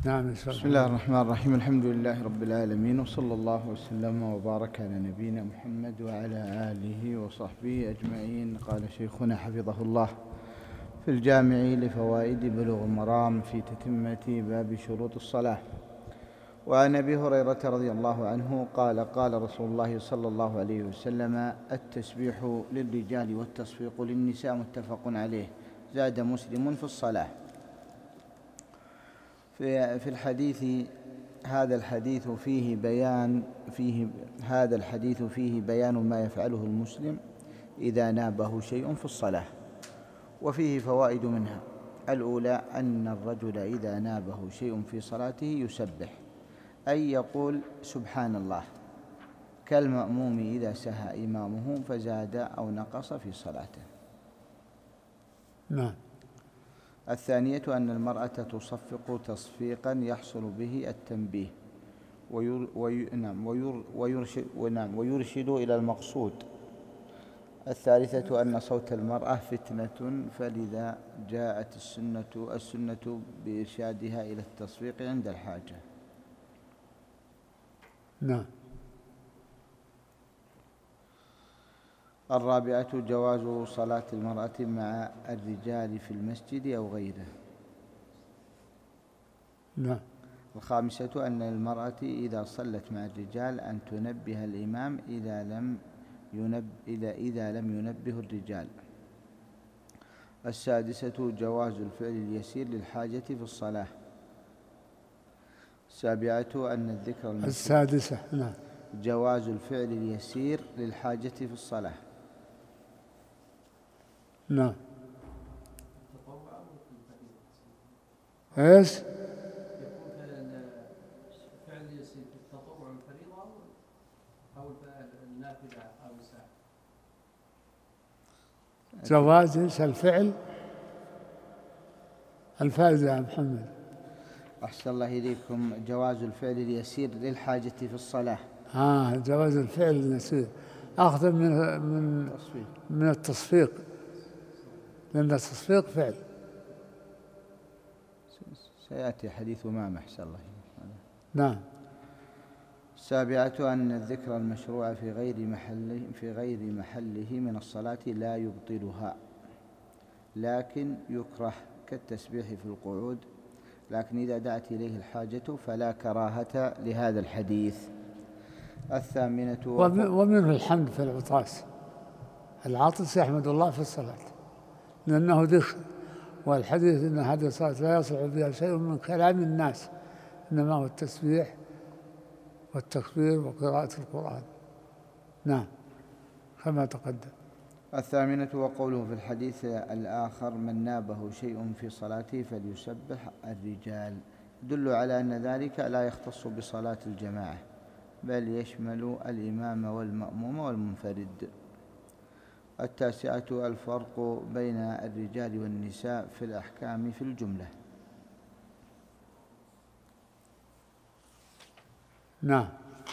نعم. بسم الله الرحمن الرحيم. الحمد لله رب العالمين، وصلى الله وسلم وبارك على نبينا محمد وعلى آله وصحبه أجمعين. قال شيخنا حفظه الله في الجامع لفوائد بلوغ المرام في تتمة باب شروط الصلاة. وعن أبي هريرة رضي الله عنه قال قال رسول الله صلى الله عليه وسلم: التسبيح للرجال والتصفيق للنساء، متفق عليه. زاد مسلم في الصلاة. في الحديث هذا الحديث فيه بيان ما يفعله المسلم إذا نابه شيء في الصلاة، وفيه فوائد منها: الأولى أن الرجل إذا نابه شيء في صلاته يسبح، أي يقول سبحان الله، كالمأموم إذا سهى إمامه فزاد أو نقص في صلاته. نعم. الثانية أن المرأة تصفق تصفيقا يحصل به التنبيه ويرشد إلى المقصود. الثالثة أن صوت المرأة فتنة، فلذا جاءت السنة بإرشادها إلى التصفيق عند الحاجة. نعم. الرابعة جواز صلاة المرأة مع الرجال في المسجد أو غيره. نعم. الخامسة أن المرأة إذا صلت مع الرجال أن تنبه الإمام إذا لم ينبه الرجال. السادسة جواز الفعل اليسير للحاجة في الصلاة. السابعة أن الذكر السادسة. نعم. جواز الفعل اليسير للحاجة في الصلاة. نعم. ايش؟ يكون فعل يسير في التطوع الفريضة أو النافلة أو الساعة. جواز ايش الفعل؟ الفائدة يا محمد. أحسن الله إليكم. جواز الفعل اليسير للحاجة في الصلاة. جواز الفعل اليسير أخذ من التصفيق، لأن التصفيق فعل. سيأتي حديث أمامة أحسن الله. نعم. السابعة أن الذكر المشروع في غير محله من الصلاة لا يبطلها، لكن يكره كالتسبيح في القعود، لكن إذا دعت إليه الحاجة فلا كراهة لهذا الحديث. الثامنة ومنه الحمد في العطاس. العاطس يحمد الله في الصلاة لأنه ذكر، والحديث أن هذه الصلاة لا يصلح بها شيء من كلام الناس، إنما هو التسبيح والتكبير وقراءة القرآن. نعم كما تقدم. الثامنة وقوله في الحديث الآخر: من نابه شيء في صلاته فليسبح الرجال، يدل على أن ذلك لا يختص بصلاة الجماعة، بل يشمل الإمام والمأموم والمنفرد. التاسعة الفرق بين الرجال والنساء في الأحكام في الجملة. نعم.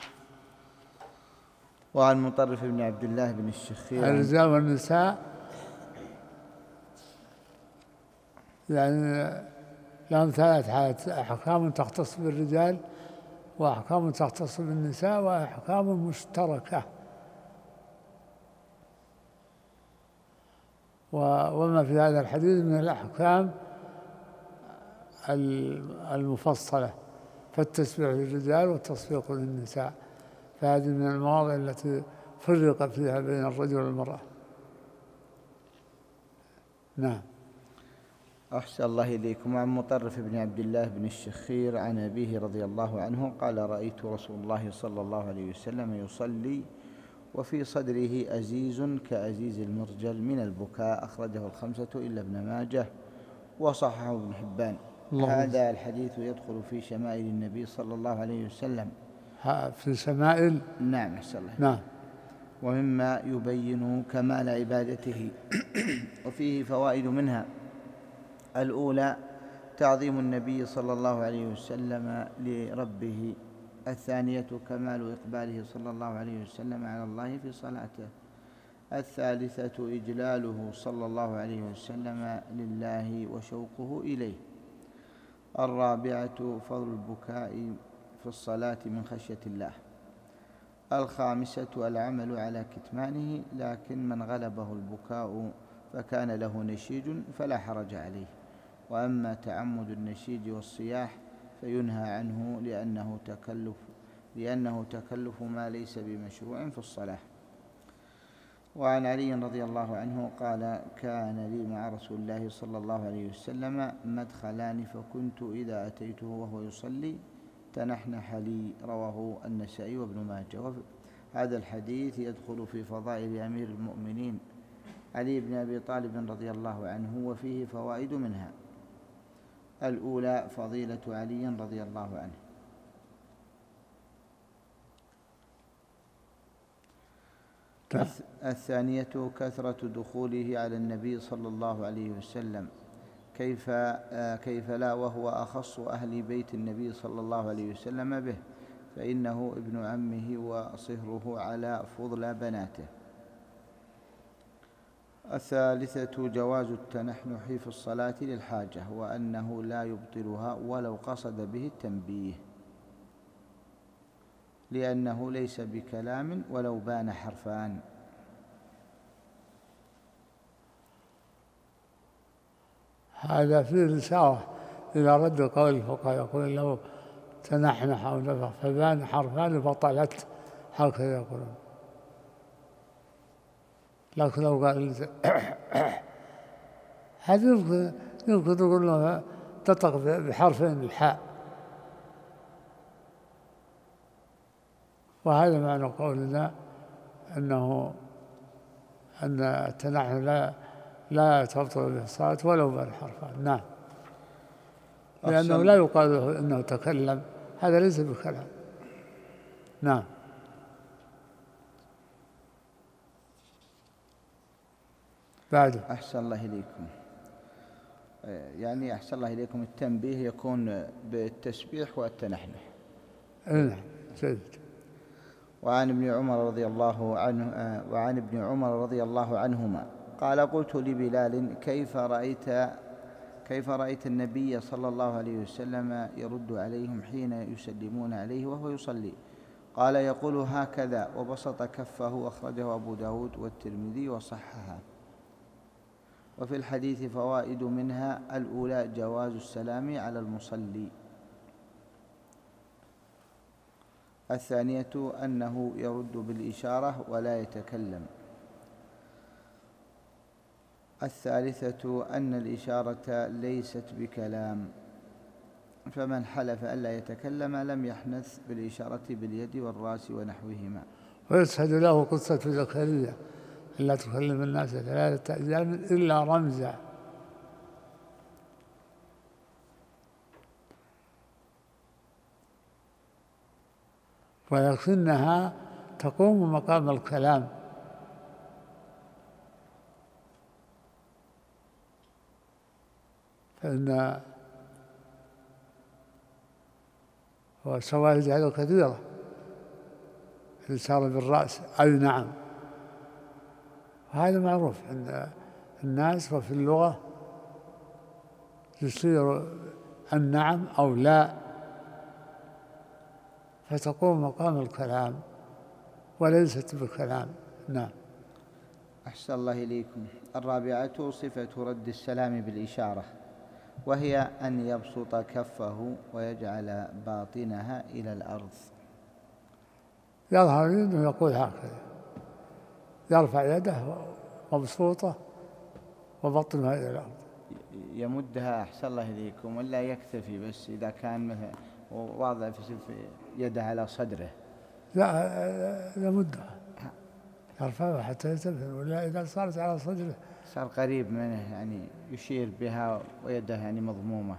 وعن مطرف بن عبد الله بن الشخير: الرجال والنساء يعني لهم ثلاث حالات: أحكام تختص بالرجال، وأحكام تختص بالنساء، وأحكام مشتركة. وما في هذا الحديث من الأحكام المفصلة، فالتسبيح للرجال والتصفيق للنساء، فهذه من المواضع التي فرق فيها بين الرجل والمرأة. نعم. أحسن الله إليكم. عن مطرف بن عبد الله بن الشخير عن أبيه رضي الله عنه قال: رأيت رسول الله صلى الله عليه وسلم يصلي وفي صدره أزيز كأزيز المرجل من البكاء، أخرجه الخمسة إلا ابن ماجه وصححه ابن حبان. هذا الحديث يدخل في شمائل النبي صلى الله عليه وسلم. في شمائل. نعم أحسن الله. نعم. ومما يبين كمال عبادته. وفيه فوائد منها: الأولى تعظيم النبي صلى الله عليه وسلم لربه. الثانية كمال إقباله صلى الله عليه وسلم على الله في صلاته. الثالثة إجلاله صلى الله عليه وسلم لله وشوقه إليه. الرابعة فضل البكاء في الصلاة من خشية الله. الخامسة العمل على كتمانه، لكن من غلبه البكاء فكان له نشيج فلا حرج عليه. وأما تعمد النشيج والصياح فينهى عنه لأنه تكلف ما ليس بمشروع في الصلاة. وعن علي رضي الله عنه قال: كان لي مع رسول الله صلى الله عليه وسلم مدخلان، فكنت إذا أتيته وهو يصلي تنحنح لي. رواه النسائي وابن ماجه. هذا الحديث يدخل في فضائل أمير المؤمنين علي بن أبي طالب رضي الله عنه، وفيه فوائد منها: الأولى فضيلة علي رضي الله عنه. الثانية كثرة دخوله على النبي صلى الله عليه وسلم، كيف لا وهو أخص أهل بيت النبي صلى الله عليه وسلم به، فإنه ابن عمه وصهره على فضل بناته. الثالثة جواز التنحنح في الصلاة للحاجة، وأنه لا يبطلها ولو قصد به التنبيه، لأنه ليس بكلام ولو بان حرفان. هذا فيه رسالة إذا رد قول الفقهاء، يقول لو تنحنح أو نفخ فبان حرفان بطلت، هكذا يقولون. لكن لو قال هذا يمكن تقول له تطق بحرفين الحاء، وهذا معنى قولنا أن التنحن لا تبطل به الصلاة ولو بان حرفان. نعم، لأنه لا يقال له إنه تكلم، هذا ليس بكلام. نعم. بعد أحسن الله إليكم، يعني أحسن الله إليكم التنبيه يكون بالتسبيح والتنحنح. نعم سيد. وعن ابن عمر رضي الله عنهما قال: قلت لبلال: كيف رأيت النبي صلى الله عليه وسلم يرد عليهم حين يسلمون عليه وهو يصلي؟ قال: يقول هكذا، وبسط كفه. أخرجه أبو داود والترمذي وصححه. وفي الحديث فوائد، منها: الأولى جواز السلام على المصلي. الثانية أنه يرد بالإشارة ولا يتكلم. الثالثة أن الإشارة ليست بكلام، فمن حلف ألا يتكلم لم يحنث بالإشارة باليد والرأس ونحوهما. ويشهد له قصة زكريا لا تكلم الناس 3 أيام إلا رمزا. ولكنها تقوم مقام الكلام، فإن والشواهد على كثيرة. الإشارة بالرأس أي نعم، وهذا معروف عند الناس، وفي اللغة يصير النعم أو لا، فتقوم مقام الكلام وليست بكلام. نعم. أحسن الله إليكم. الرابعة صفة رد السلام بالإشارة، وهي أن يبسط كفه ويجعل باطنها إلى الأرض. يظهر أنه يقول هكذا، يرفع يده مبسوطة وبطنها إلى الأرض، يمدها. أحسن الله إليكم. ولا يكتفي بس إذا كان مثلا واضع في يده على صدره؟ لا، يمدها، يرفعها حتى يتبهر، ولا إذا صارت على صدره صار قريب منه، يعني يشير بها ويده يعني مضمومة،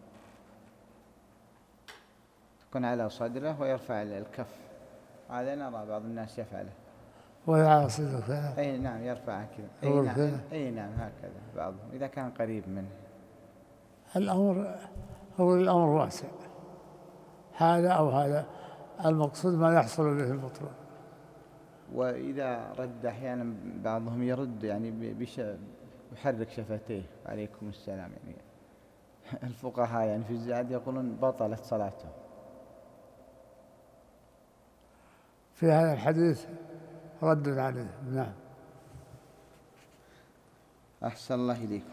تكون على صدره ويرفع الكف. هذا نرى بعض الناس يفعله. وهي على صدره. أي نعم، يرفعها كذا. أي نعم هكذا بعضهم إذا كان قريب منه. الأمر واسع، هذا أو هذا، المقصود ما يحصل به المطلوب. وإذا رد أحيانا بعضهم يرد يعني يحرك شفتيه، عليكم السلام، يعني الفقهاء يعني في الزاد يقولون بطلت صلاته. في هذا الحديث رد عليه. نعم. أحسن الله إليكم.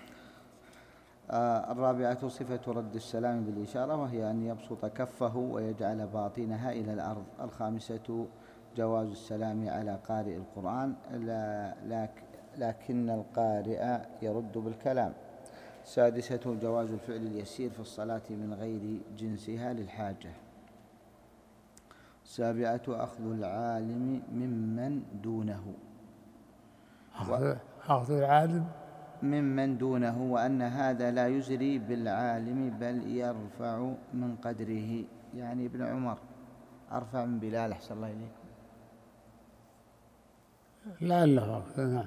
الرابعة صفة رد السلام بالإشارة، وهي أن يبسط كفه ويجعل باطنها إلى الأرض. الخامسة جواز السلام على قارئ القرآن لكن القارئ يرد بالكلام. السادسة جواز الفعل اليسير في الصلاة من غير جنسها للحاجة. السابعة أخذ العالم ممن دونه. أخذ العالم ممن دونه، وأن هذا لا يزري بالعالم بل يرفع من قدره. يعني ابن عمر أرفع من بلال. أحسن الله إليكم. لعله. نعم.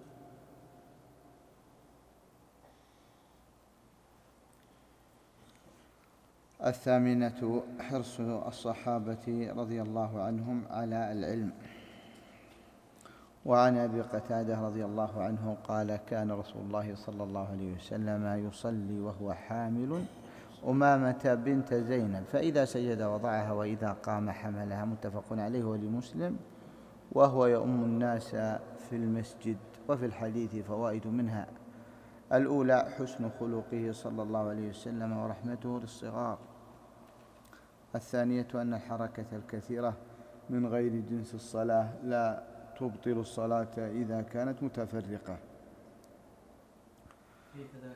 الثامنة حرص الصحابة رضي الله عنهم على العلم. وعن أبي قتادة رضي الله عنه قال: كان رسول الله صلى الله عليه وسلم يصلي وهو حامل أمامة بنت زينب، فإذا سجد وضعها وإذا قام حملها. متفق عليه ولمسلم: وهو يؤم الناس في المسجد. وفي الحديث فوائد منها: الأولى حسن خلقه صلى الله عليه وسلم ورحمته للصغار. الثانية أن الحركة الكثيرة من غير جنس الصلاة لا تبطل الصلاة إذا كانت متفرقة. كيف ذلك؟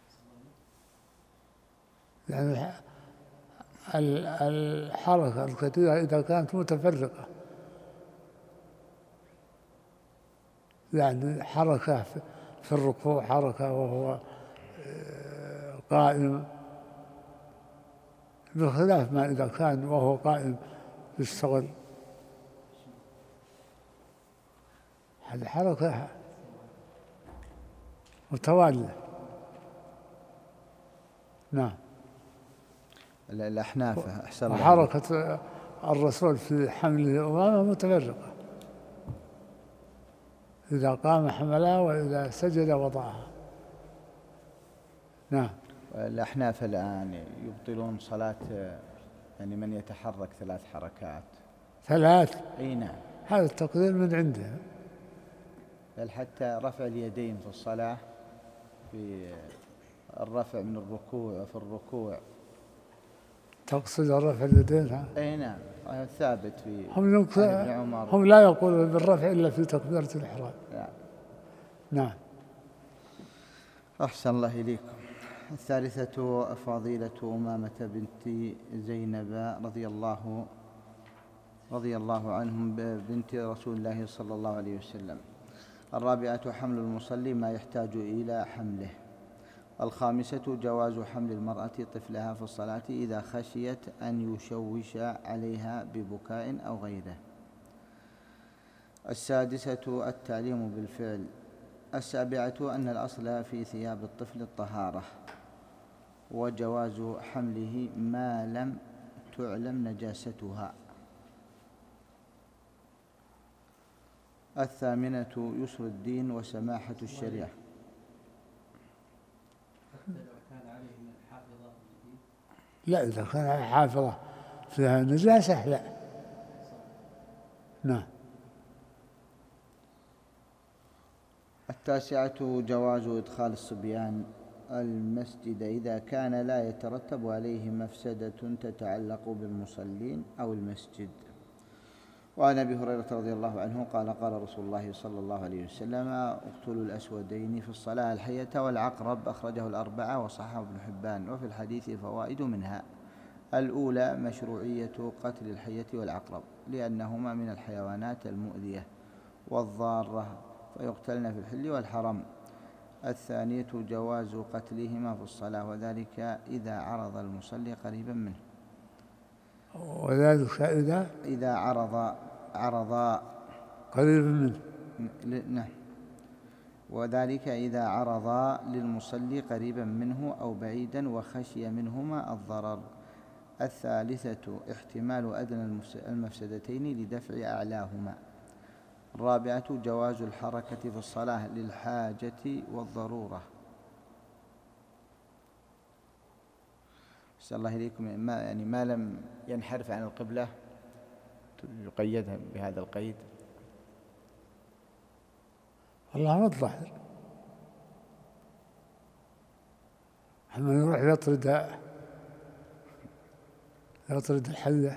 يعني الحركة الكثيرة إذا كانت متفرقة، يعني حركة في الركوع، حركة وهو قائم، بخلاف ما إذا كان وهو قائم يشتغل. هذه حركة متوالية. نعم. الأحناف أحسن الله. وحركة الرسول في حمله أمامه متفرقة، إذا قام حملها وإذا سجد وضعها. نعم. الأحناف الآن يبطلون صلاة يعني من يتحرك 3 حركات. 3. أي نعم. هذا التقدير من عندهم. بل حتى رفع اليدين في الصلاة، في الرفع من الركوع وفي الركوع. تقصد رفع اليدين؟ أي نعم، ثابت في هم لا يقولون بالرفع إلا في تكبيرة الإحرام. نعم. أحسن الله إليكم. الثالثة فضيلة أمامة بنت زينب رضي الله عنهم بنت رسول الله صلى الله عليه وسلم. الرابعة حمل المصلي ما يحتاج إلى حمله. الخامسة جواز حمل المرأة طفلها في الصلاة إذا خشيت أن يشوش عليها ببكاء أو غيره. السادسة التعليم بالفعل. السابعة أن الأصل في ثياب الطفل الطهارة، وجواز حمله ما لم تعلم نجاستها. الثامنة يسر الدين وسماحة الشريعة. لا، إذا كان حافظة فيها نجاسة لا. نعم. التاسعة جواز إدخال الصبيان المسجد إذا كان لا يترتب عليه مفسدة تتعلق بالمصلين أو المسجد. وعن أبي هريرة رضي الله عنه قال: قال رسول الله صلى الله عليه وسلم: اقتلوا الأسودين في الصلاة، الحية والعقرب. أخرجه الأربعة وصححه ابن حبان. وفي الحديث فوائد منها: الأولى مشروعية قتل الحية والعقرب لأنهما من الحيوانات المؤذية والضارة فيقتلن في الحل والحرم. الثانية جواز قتلهما في الصلاة، وذلك إذا عرض المصلي قريبا منه. وذلك إذا عرض قريبا منه. نعم. وذلك إذا عرض للمصلي قريبا منه أو بعيدا وخشي منهما الضرر. الثالثة احتمال أدنى المفسدتين لدفع أعلاهما. الرابعة جواز الحركة في الصلاة للحاجة والضرورة. أحسن الله إليكم، ما لم ينحرف عن القبلة يقيدها بهذا القيد؟ والله ما الظاهر، أما يروح يطرد الحية،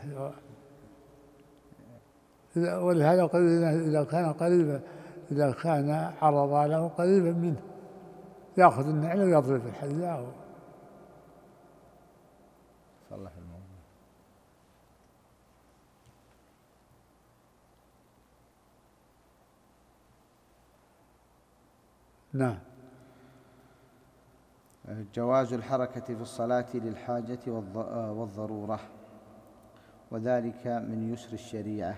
ولهذا قال إذا كان قريبا، إذا كان عرض له قريبا منه يأخذ النعل ويضرب الحية. صلح الموضوع. نعم. جواز الحركة في الصلاة للحاجة والضرورة، وذلك من يسر الشريعة.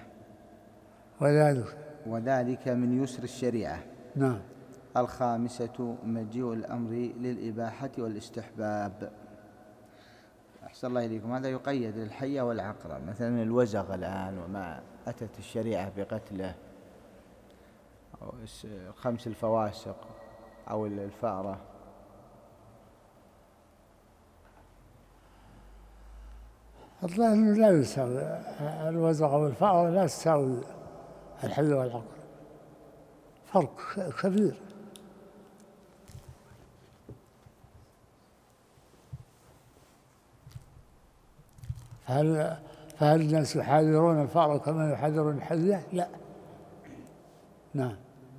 وذلك من يسر الشريعة. نعم. الخامسة مجيء الأمر للإباحة والاستحباب. أحسن الله إليكم، هذا يقيد للحية والعقرب، مثلا الوزغ الآن وما أتت الشريعة بقتله، أو 5 الفواسق أو الفأرة. الظاهر أنه لا يساوي الوزغ والفأرة، لا تساوي الحية والعقرب، فرق كبير. فهل الناس يحاذرون الفأرة كما يحاذرون الحية؟ لا. نعم.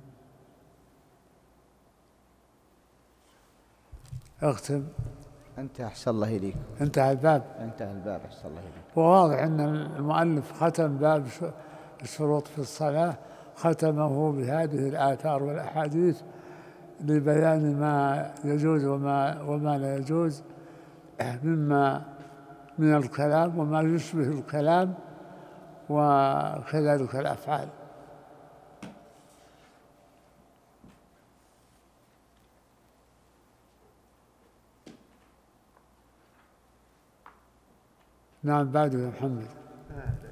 اختم. أنت أحسن الله إليك. انتهى الباب. أحسن الله إليك. وواضح أن المؤلف ختم باب الشروط في الصلاة، ختمه بهذه الآثار والأحاديث لبيان ما يجوز وما لا يجوز من الكلام وما يشبه الكلام، وكذلك الأفعال. نعم. بعده يا محمد.